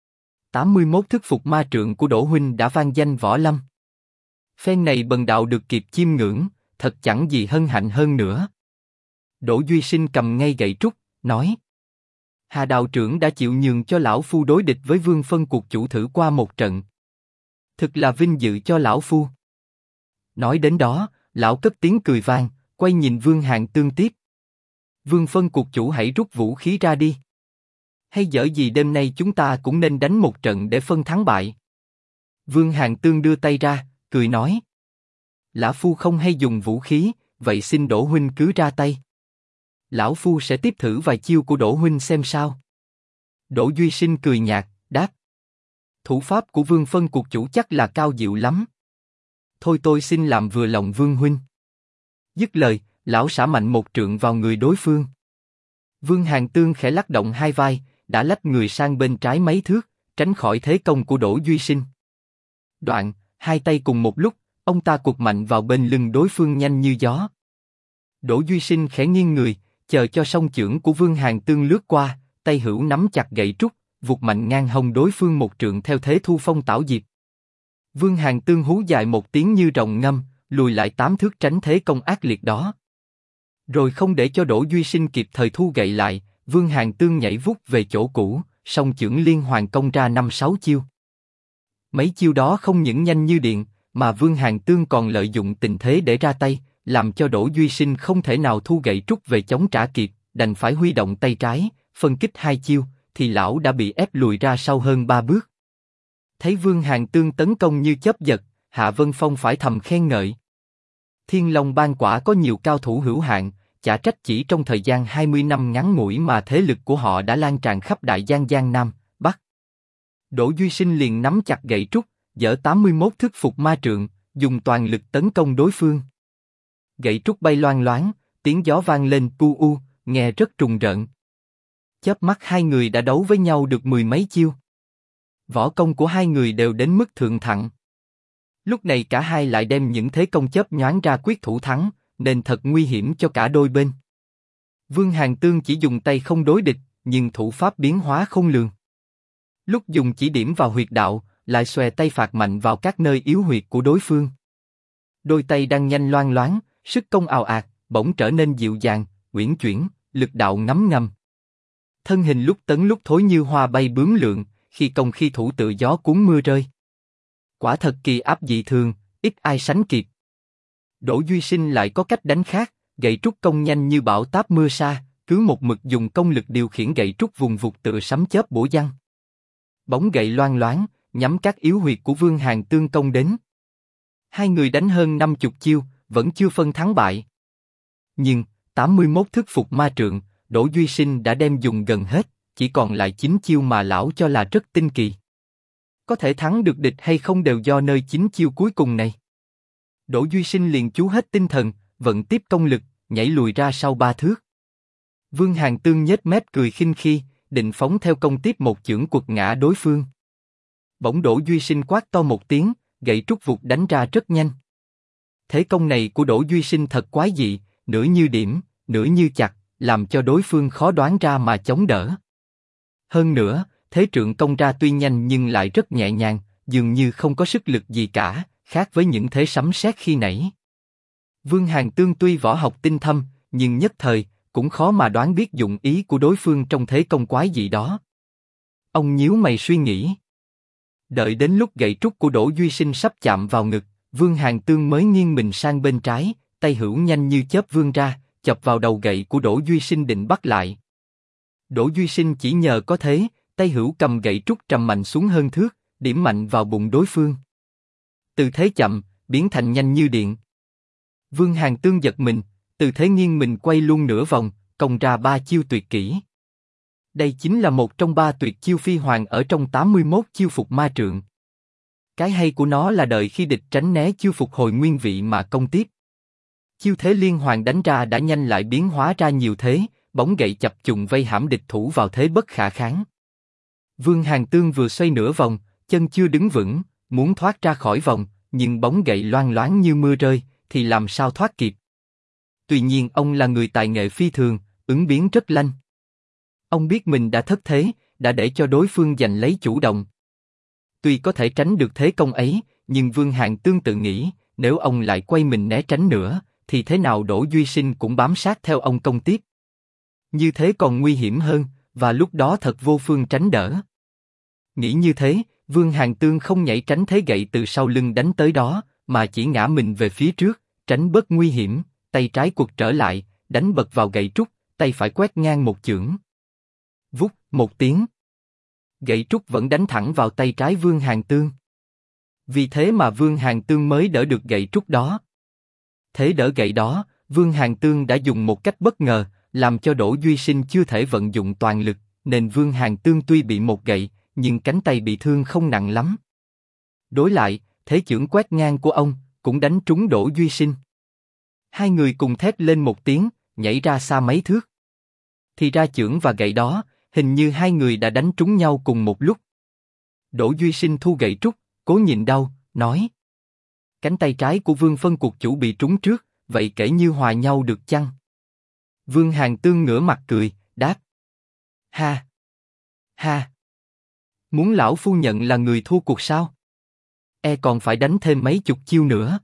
81 thức phục ma trượng của Đỗ huynh đã vang danh võ lâm. Phen này bần đạo được kịp chiêm ngưỡng, thật chẳng gì hân hạnh hơn nữa. Đỗ Duy Sinh cầm ngay gậy trúc, nói. Hà đạo trưởng đã chịu nhường cho lão Phu đối địch với Vương Phân cuộc chủ thử qua một trận. Thực là vinh dự cho lão Phu. Nói đến đó, lão cất tiếng cười vang, quay nhìn Vương Hàn Tương tiếp. Vương Phân cuộc chủ hãy rút vũ khí ra đi. Hay dở gì đêm nay chúng ta cũng nên đánh một trận để phân thắng bại. Vương Hàn Tương đưa tay ra, cười nói. Lão Phu không hay dùng vũ khí, vậy xin Đỗ huynh cứ ra tay. Lão Phu sẽ tiếp thử vài chiêu của Đỗ huynh xem sao. Đỗ Duy Sinh cười nhạt, đáp. Thủ pháp của Vương Phân cuộc chủ chắc là cao diệu lắm. Thôi tôi xin làm vừa lòng Vương huynh. Dứt lời, lão xả mạnh một trượng vào người đối phương. Vương Hàn Tương khẽ lắc động hai vai, đã lách người sang bên trái mấy thước, tránh khỏi thế công của Đỗ Duy Sinh. Đoạn, hai tay cùng một lúc, ông ta quật mạnh vào bên lưng đối phương nhanh như gió. Đỗ Duy Sinh khẽ nghiêng người, chờ cho song chưởng của Vương Hàn Tương lướt qua, tay hữu nắm chặt gậy trúc, vụt mạnh ngang hông đối phương một trượng theo thế thu phong tảo diệp. Vương Hàn Tương hú dài một tiếng như rồng ngâm, lùi lại 8 thước tránh thế công ác liệt đó. Rồi không để cho Đỗ Duy Sinh kịp thời thu gậy lại, Vương Hàn Tương nhảy vút về chỗ cũ, song chưởng liên hoàn công ra 5-6 chiêu. Mấy chiêu đó không những nhanh như điện, mà Vương Hàn Tương còn lợi dụng tình thế để ra tay, làm cho Đỗ Duy Sinh không thể nào thu gậy trúc về chống trả kịp, đành phải huy động tay trái, phân kích hai chiêu, thì lão đã bị ép lùi ra sau hơn 3 bước. Thấy Vương Hàn Tương tấn công như chớp giật, Hạ Vân Phong phải thầm khen ngợi. Thiên Long Bang quả có nhiều cao thủ hữu hạn, chả trách chỉ trong thời gian 20 năm ngắn ngủi mà thế lực của họ đã lan tràn khắp Đại Giang Giang Nam, Bắc. Đỗ Duy Sinh liền nắm chặt gậy trúc, giở 81 thức phục ma trượng, dùng toàn lực tấn công đối phương. Gậy trúc bay loang loáng, tiếng gió vang lên pu u, nghe rất trùng rợn. Chớp mắt hai người đã đấu với nhau được 10 mấy chiêu. Võ công của hai người đều đến mức thượng thặng. Lúc này cả hai lại đem những thế công chớp nhoáng ra quyết thủ thắng, nên thật nguy hiểm cho cả đôi bên. Vương Hàn Tương chỉ dùng tay không đối địch, nhưng thủ pháp biến hóa không lường. Lúc dùng chỉ điểm vào huyệt đạo, lại xòe tay phạt mạnh vào các nơi yếu huyệt của đối phương. Đôi tay đang nhanh loang loáng, sức công ào ạt, bỗng trở nên dịu dàng, uyển chuyển, lực đạo ngấm ngầm. Thân hình lúc tấn lúc thối như hoa bay bướm lượn, khi công khi thủ tự gió cuốn mưa rơi. Quả thật kỳ áp dị thường, ít ai sánh kịp. Đỗ Duy Sinh lại có cách đánh khác, gậy trúc công nhanh như bão táp mưa sa, cứ một mực dùng công lực điều khiển gậy trúc vùng vụt tựa sấm chớp bổ giăng. Bóng gậy loang loáng, nhắm các yếu huyệt của Vương Hàn Tương công đến. Hai người đánh hơn 50 chiêu, vẫn chưa phân thắng bại. Nhưng 81 thức phục ma trượng, Đỗ Duy Sinh đã đem dùng gần hết, chỉ còn lại 9 chiêu mà lão cho là rất tinh kỳ. Có thể thắng được địch hay không đều do nơi 9 chiêu cuối cùng này. Đỗ Duy Sinh liền chú hết tinh thần, vận tiếp công lực, nhảy lùi ra sau 3 thước. Vương Hàn Tương nhếch mép cười khinh khi, định phóng theo công tiếp một chưởng quật ngã đối phương. Bỗng Đỗ Duy Sinh quát to một tiếng, gậy trúc vụt đánh ra rất nhanh. Thế công này của Đỗ Duy Sinh thật quái dị, nửa như điểm, nửa như chặt, làm cho đối phương khó đoán ra mà chống đỡ. Hơn nữa, thế trượng công ra tuy nhanh nhưng lại rất nhẹ nhàng, dường như không có sức lực gì cả, khác với những thế sấm sét khi nãy. Vương Hàn Tương tuy võ học tinh thâm, nhưng nhất thời cũng khó mà đoán biết dụng ý của đối phương trong thế công quái dị đó. Ông nhíu mày suy nghĩ. Đợi đến lúc gậy trúc của Đỗ Duy Sinh sắp chạm vào ngực, Vương Hàn Tương mới nghiêng mình sang bên trái, tay hữu nhanh như chớp vươn ra, chọc vào đầu gậy của Đỗ Duy Sinh định bắt lại. Đỗ Duy Sinh chỉ nhờ có thế, tay hữu cầm gậy trúc trầm mạnh xuống hơn thước, điểm mạnh vào bụng đối phương. Từ thế chậm, biến thành nhanh như điện. Vương Hàn Tương giật mình, từ thế nghiêng mình quay luôn nửa vòng, công ra 3 chiêu tuyệt kỹ. Đây chính là một trong 3 tuyệt chiêu phi hoàng ở trong 81 chiêu phục ma trượng. Cái hay của nó là đợi khi địch tránh né chiêu phục hồi nguyên vị mà công tiếp. Chiêu thế liên hoàn đánh ra đã nhanh lại biến hóa ra nhiều thế, bóng gậy chập trùng vây hãm địch thủ vào thế bất khả kháng. Vương Hàn Tương vừa xoay nửa vòng, chân chưa đứng vững, muốn thoát ra khỏi vòng, nhưng bóng gậy loang loáng như mưa rơi, thì làm sao thoát kịp. Tuy nhiên ông là người tài nghệ phi thường, ứng biến rất lanh. Ông biết mình đã thất thế, đã để cho đối phương giành lấy chủ động. Tuy có thể tránh được thế công ấy, nhưng Vương Hàn Tương tự nghĩ, nếu ông lại quay mình né tránh nữa, thì thế nào Đỗ Duy Sinh cũng bám sát theo ông công tiếp. Như thế còn nguy hiểm hơn, và lúc đó thật vô phương tránh đỡ. Nghĩ như thế, Vương Hàn Tương không nhảy tránh thế gậy từ sau lưng đánh tới đó, mà chỉ ngã mình về phía trước, tránh bớt nguy hiểm, tay trái quật trở lại, đánh bật vào gậy trúc, tay phải quét ngang một chưởng. Vút, một tiếng. Gậy trúc vẫn đánh thẳng vào tay trái Vương Hàn Tương. Vì thế mà Vương Hàn Tương mới đỡ được gậy trúc đó. Thế đỡ gậy đó, Vương Hàn Tương đã dùng một cách bất ngờ, làm cho Đỗ Duy Sinh chưa thể vận dụng toàn lực, nên Vương Hàn Tương tuy bị một gậy, nhưng cánh tay bị thương không nặng lắm. Đối lại, thế chưởng quét ngang của ông cũng đánh trúng Đỗ Duy Sinh. Hai người cùng thét lên một tiếng, nhảy ra xa mấy thước. Thì ra chưởng và gậy đó, hình như hai người đã đánh trúng nhau cùng một lúc. Đỗ Duy Sinh thu gậy trúc, cố nhịn đau, nói: cánh tay trái của Vương Phân Cuộc Chủ bị trúng trước, vậy kể như hòa nhau được chăng? Vương Hàn Tương ngửa mặt cười, đáp: ha, ha, muốn lão phu nhận là người thua cuộc sao? Còn phải đánh thêm mấy chục chiêu nữa.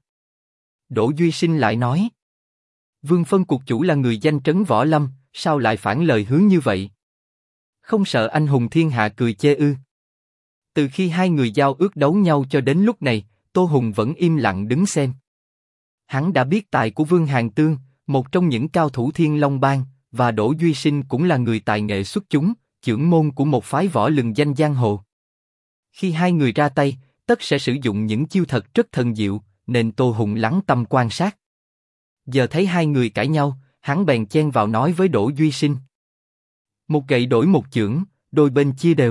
Đỗ Duy Sinh lại nói: Vương Phân Cuộc Chủ là người danh trấn võ lâm, sao lại phản lời hứa như vậy? Không sợ anh hùng thiên hạ cười chê ư? Từ khi hai người giao ước đấu nhau cho đến lúc này, Tô Hùng vẫn im lặng đứng xem. Hắn đã biết tài của Vương Hàn Tương, một trong những cao thủ Thiên Long Bang, và Đỗ Duy Sinh cũng là người tài nghệ xuất chúng, trưởng môn của một phái võ lừng danh giang hồ. Khi hai người ra tay, tất sẽ sử dụng những chiêu thật rất thần diệu, nên Tô Hùng lắng tâm quan sát. Giờ thấy hai người cãi nhau, hắn bèn chen vào nói với Đỗ Duy Sinh: một gậy đổi một chưởng, đôi bên chia đều.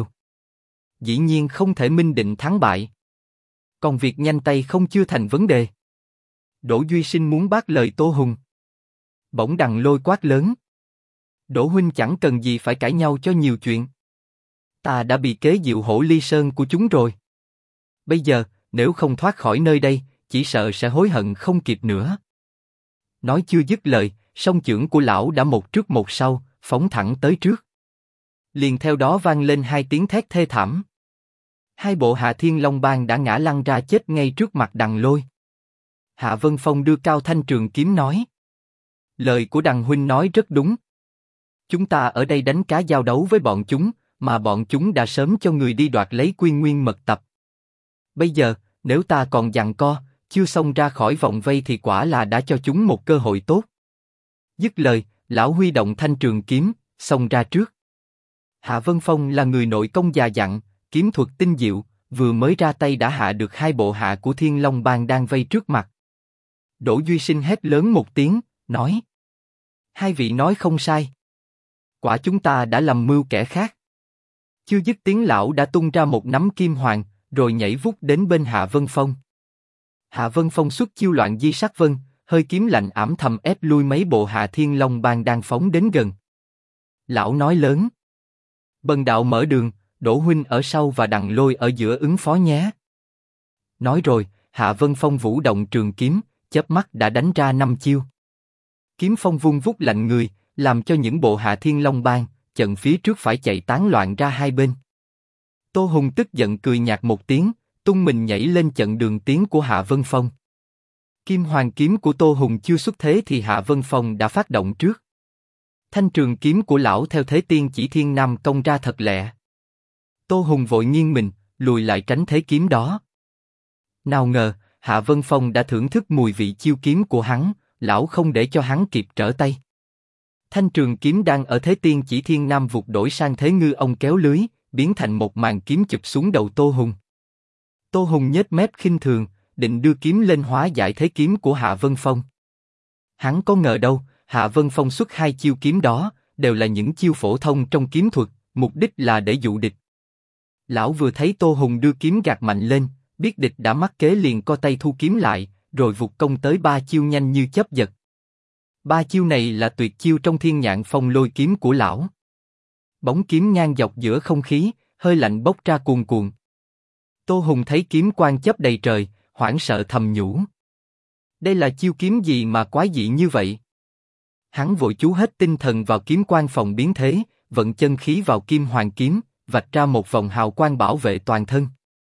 Dĩ nhiên không thể minh định thắng bại. Còn việc nhanh tay không chưa thành vấn đề. Đỗ Duy Sinh muốn bác lời Tô Hùng. Bỗng Đằng Lôi quát lớn: Đỗ huynh chẳng cần gì phải cãi nhau cho nhiều chuyện. Ta đã bị kế diệu hổ ly sơn của chúng rồi. Bây giờ, nếu không thoát khỏi nơi đây, chỉ sợ sẽ hối hận không kịp nữa. Nói chưa dứt lời, song chưởng của lão đã một trước một sau, phóng thẳng tới trước. Liền theo đó vang lên hai tiếng thét thê thảm. Hai bộ hạ Thiên Long Bang đã ngã lăn ra chết ngay trước mặt Đằng Lôi. Hạ Vân Phong đưa cao thanh trường kiếm nói: lời của Đằng huynh nói rất đúng. Chúng ta ở đây đánh cá giao đấu với bọn chúng, mà bọn chúng đã sớm cho người đi đoạt lấy Quy Nguyên mật tập. Bây giờ, nếu ta còn giằng co, chưa xông ra khỏi vòng vây thì quả là đã cho chúng một cơ hội tốt. Dứt lời, lão huy động thanh trường kiếm, xông ra trước. Hạ Vân Phong là người nội công già dặn, kiếm thuật tinh diệu, vừa mới ra tay đã hạ được hai bộ hạ của Thiên Long Bang đang vây trước mặt. Đỗ Duy Sinh hét lớn một tiếng, nói: hai vị nói không sai. Quả chúng ta đã lầm mưu kẻ khác. Chưa dứt tiếng lão đã tung ra một nắm kim hoàng, rồi nhảy vút đến bên Hạ Vân Phong. Hạ Vân Phong xuất chiêu loạn di sắc vân, hơi kiếm lạnh ảm thầm ép lui mấy bộ hạ Thiên Long Bang đang phóng đến gần. Lão nói lớn: Bần đạo mở đường, Đỗ huynh ở sau và Đằng Lôi ở giữa ứng phó nhé. Nói rồi, Hạ Vân Phong vũ động trường kiếm, chớp mắt đã đánh ra 5 chiêu. Kiếm phong vung vút lạnh người, làm cho những bộ Hạ Thiên Long Bang trận phía trước phải chạy tán loạn ra hai bên. Tô Hùng tức giận cười nhạt một tiếng, tung mình nhảy lên chặn đường tiến của Hạ Vân Phong. Kim Hoàng kiếm của Tô Hùng chưa xuất thế thì Hạ Vân Phong đã phát động trước. Thanh trường kiếm của lão theo thế tiên chỉ thiên nam công ra thật lẹ. Tô Hùng vội nghiêng mình, lùi lại tránh thế kiếm đó. Nào ngờ, Hạ Vân Phong đã thưởng thức mùi vị chiêu kiếm của hắn, lão không để cho hắn kịp trở tay. Thanh trường kiếm đang ở thế tiên chỉ thiên nam vụt đổi sang thế ngư ông kéo lưới, biến thành một màn kiếm chụp xuống đầu Tô Hùng. Tô Hùng nhếch mép khinh thường, định đưa kiếm lên hóa giải thế kiếm của Hạ Vân Phong. Hắn có ngờ đâu, Hạ Vân Phong xuất hai chiêu kiếm đó, đều là những chiêu phổ thông trong kiếm thuật, mục đích là để dụ địch. Lão vừa thấy Tô Hùng đưa kiếm gạt mạnh lên, biết địch đã mắc kế liền co tay thu kiếm lại, rồi vụt công tới ba chiêu nhanh như chớp giật. Ba chiêu này là tuyệt chiêu trong Thiên Nhạn Phong Lôi kiếm của lão. Bóng kiếm ngang dọc giữa không khí, hơi lạnh bốc ra cuồn cuộn. Tô Hùng thấy kiếm quang chớp đầy trời, hoảng sợ thầm nhủ. Đây là chiêu kiếm gì mà quái dị như vậy? Hắn vội chú hết tinh thần vào kiếm quang phòng biến thế, vận chân khí vào Kim Hoàng kiếm, vạch ra một vòng hào quang bảo vệ toàn thân.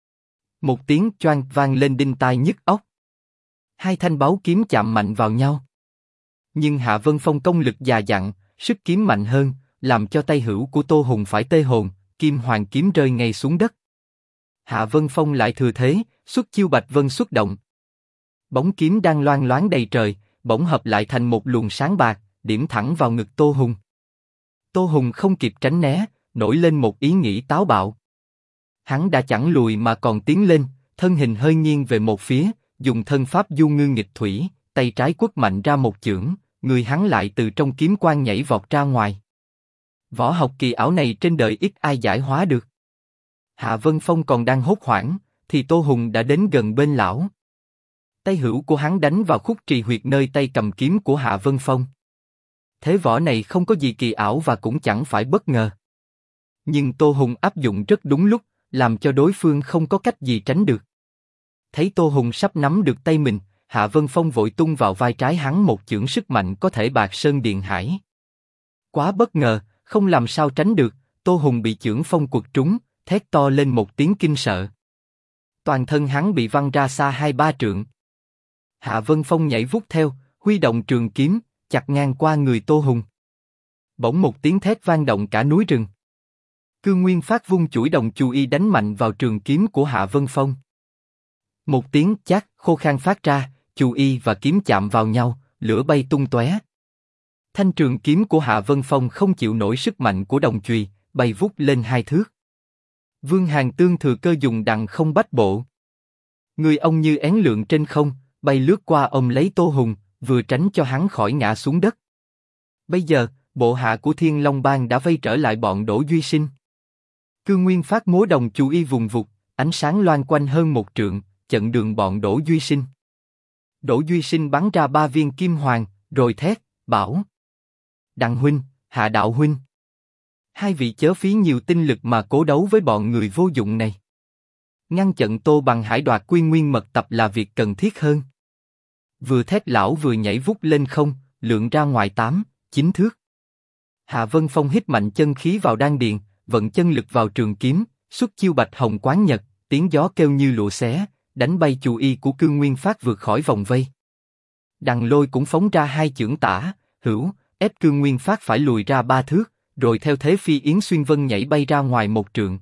Một tiếng choang vang lên đinh tai nhức óc. Hai thanh báu kiếm chạm mạnh vào nhau. Nhưng Hạ Vân Phong công lực già dặn, sức kiếm mạnh hơn, làm cho tay hữu của Tô Hùng phải tê hồn, Kim Hoàng kiếm rơi ngay xuống đất. Hạ Vân Phong lại thừa thế, xuất chiêu Bạch Vân xuất động. Bóng kiếm đang loang loáng đầy trời, bỗng hợp lại thành một luồng sáng bạc, điểm thẳng vào ngực Tô Hùng. Tô Hùng không kịp tránh né, nổi lên một ý nghĩ táo bạo. Hắn đã chẳng lùi mà còn tiến lên, thân hình hơi nghiêng về một phía, dùng thân pháp du ngư nghịch thủy, tay trái quất mạnh ra một chưởng, người hắn lại từ trong kiếm quang nhảy vọt ra ngoài. Võ học kỳ ảo này trên đời ít ai giải hóa được. Hạ Vân Phong còn đang hốt hoảng, thì Tô Hùng đã đến gần bên lão. Tay hữu của hắn đánh vào khúc trì huyệt nơi tay cầm kiếm của Hạ Vân Phong. Thế võ này không có gì kỳ ảo và cũng chẳng phải bất ngờ. Nhưng Tô Hùng áp dụng rất đúng lúc, làm cho đối phương không có cách gì tránh được. Thấy Tô Hùng sắp nắm được tay mình, Hạ Vân Phong vội tung vào vai trái hắn một chưởng sức mạnh có thể bạc sơn điện hải. Quá bất ngờ, không làm sao tránh được, Tô Hùng bị chưởng phong quật trúng, thét to lên một tiếng kinh sợ. Toàn thân hắn bị văng ra xa 2-3 trượng. Hạ Vân Phong nhảy vút theo, huy động trường kiếm, chặt ngang qua người Tô Hùng. Bỗng một tiếng thét vang động cả núi rừng. Cương Nguyên Phát vung chủi đồng chu y đánh mạnh vào trường kiếm của Hạ Vân Phong. Một tiếng chát khô khan phát ra, chu y và kiếm chạm vào nhau, lửa bay tung tóe. Thanh trường kiếm của Hạ Vân Phong không chịu nổi sức mạnh của đồng chùy, bay vút lên 2 thước. Vương Hàn Tương thừa cơ dùng đằng không bách bộ. Người ông như én lượn trên không, bay lướt qua ôm lấy Tô Hùng, vừa tránh cho hắn khỏi ngã xuống đất. Bây giờ, bộ hạ của Thiên Long Bang đã vây trở lại bọn Đỗ Duy Sinh. Cương Nguyên Phát múa đồng chu y vùng vụt, ánh sáng loan quanh hơn 1 trượng, chặn đường bọn Đỗ Duy Sinh. Đỗ Duy Sinh bắn ra 3 viên kim hoàng, rồi thét, bảo: Đặng huynh, Hạ đạo huynh, hai vị chớ phí nhiều tinh lực mà cố đấu với bọn người vô dụng này. Ngăn chặn Tô Bằng Hải đoạt Quy Nguyên mật tập là việc cần thiết hơn. Vừa thét lão vừa nhảy vút lên không, lượn ra ngoài 8-9 thước. Hạ Vân Phong hít mạnh chân khí vào đan điền, vận chân lực vào trường kiếm, xuất chiêu Bạch Hồng Quán Nhật, tiếng gió kêu như lụa xé, đánh bay chu y của Cương Nguyên Phát vượt khỏi vòng vây. Đằng Lôi cũng phóng ra 2 chưởng tả, hữu, ép Cương Nguyên Phát phải lùi ra 3 thước, rồi theo thế phi yến xuyên vân nhảy bay ra ngoài 1 trượng.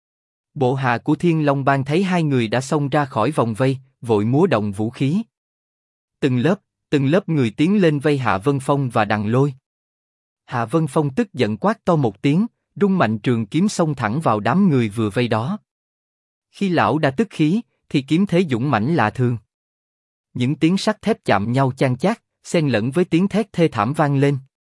Bộ hạ của Thiên Long Bang thấy hai người đã xông ra khỏi vòng vây, vội múa động vũ khí. Từng lớp người tiến lên vây Hạ Vân Phong và Đằng Lôi. Hạ Vân Phong tức giận quát to một tiếng, rung mạnh trường kiếm xông thẳng vào đám người vừa vây đó. Khi lão đã tức khí, thì kiếm thế dũng mãnh lạ thường. Những tiếng sắt thép chạm nhau chan chát, xen lẫn với tiếng thét thê thảm vang lên.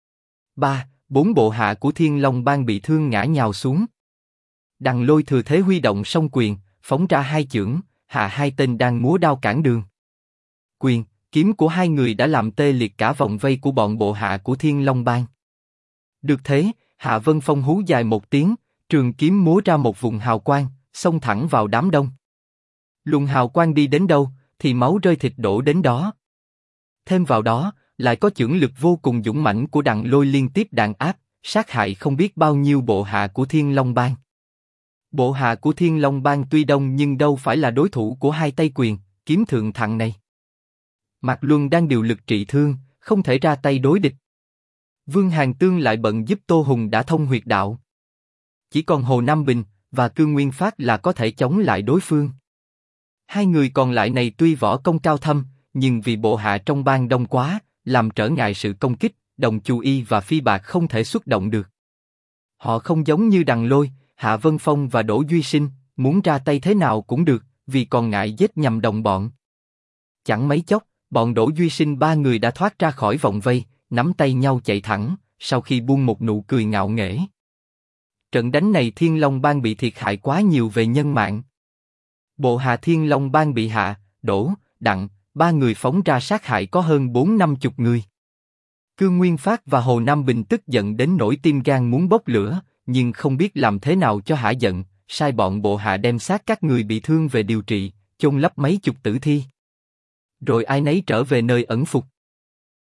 3-4 bộ hạ của Thiên Long Bang bị thương ngã nhào xuống. Đằng Lôi thừa thế huy động song quyền, phóng ra 2 chưởng, hạ 2 tên đang múa đao cản đường. Quyền, kiếm của hai người đã làm tê liệt cả vòng vây của bọn bộ hạ của Thiên Long Bang. Được thế, Hạ Vân Phong hú dài một tiếng, Trường kiếm múa ra một vùng hào quang, xông thẳng vào đám đông. Luồng hào quang đi đến đâu, thì máu rơi thịt đổ đến đó. Thêm vào đó, lại có chưởng lực vô cùng dũng mãnh của Đặng Lôi liên tiếp đàn áp, sát hại không biết bao nhiêu bộ hạ của Thiên Long Bang. Bộ hạ của Thiên Long Bang tuy đông nhưng đâu phải là đối thủ của hai tay quyền, kiếm thượng thằng này. Mạc Luân đang điều lực trị thương, không thể ra tay đối địch. Vương Hàn Tương lại bận giúp Tô Hùng đã thông huyệt đạo. Chỉ còn Hồ Nam Bình và Cương Nguyên Phát là có thể chống lại đối phương. Hai người còn lại này tuy võ công cao thâm, nhưng vì bộ hạ trong bang đông quá, làm trở ngại sự công kích, Đồng Chu Y và Phi Bạc không thể xuất động được. Họ không giống như Đằng Lôi, Hạ Vân Phong và Đỗ Duy Sinh, muốn ra tay thế nào cũng được, vì còn ngại giết nhầm đồng bọn. Chẳng mấy chốc, bọn Đỗ Duy Sinh ba người đã thoát ra khỏi vòng vây, nắm tay nhau chạy thẳng, sau khi buông một nụ cười ngạo nghễ. Trận đánh này Thiên Long Bang bị thiệt hại quá nhiều về nhân mạng. Bộ hạ Thiên Long Bang bị Hạ, Đỗ, Đặng, ba người phóng ra sát hại có hơn 40-50 người. Cương Nguyên Phát và Hồ Nam Bình tức giận đến nỗi tim gan muốn bốc lửa, nhưng không biết làm thế nào cho hả giận, sai bọn bộ hạ đem xác các người bị thương về điều trị, chôn lấp mấy chục tử thi. Rồi ai nấy trở về nơi ẩn phục.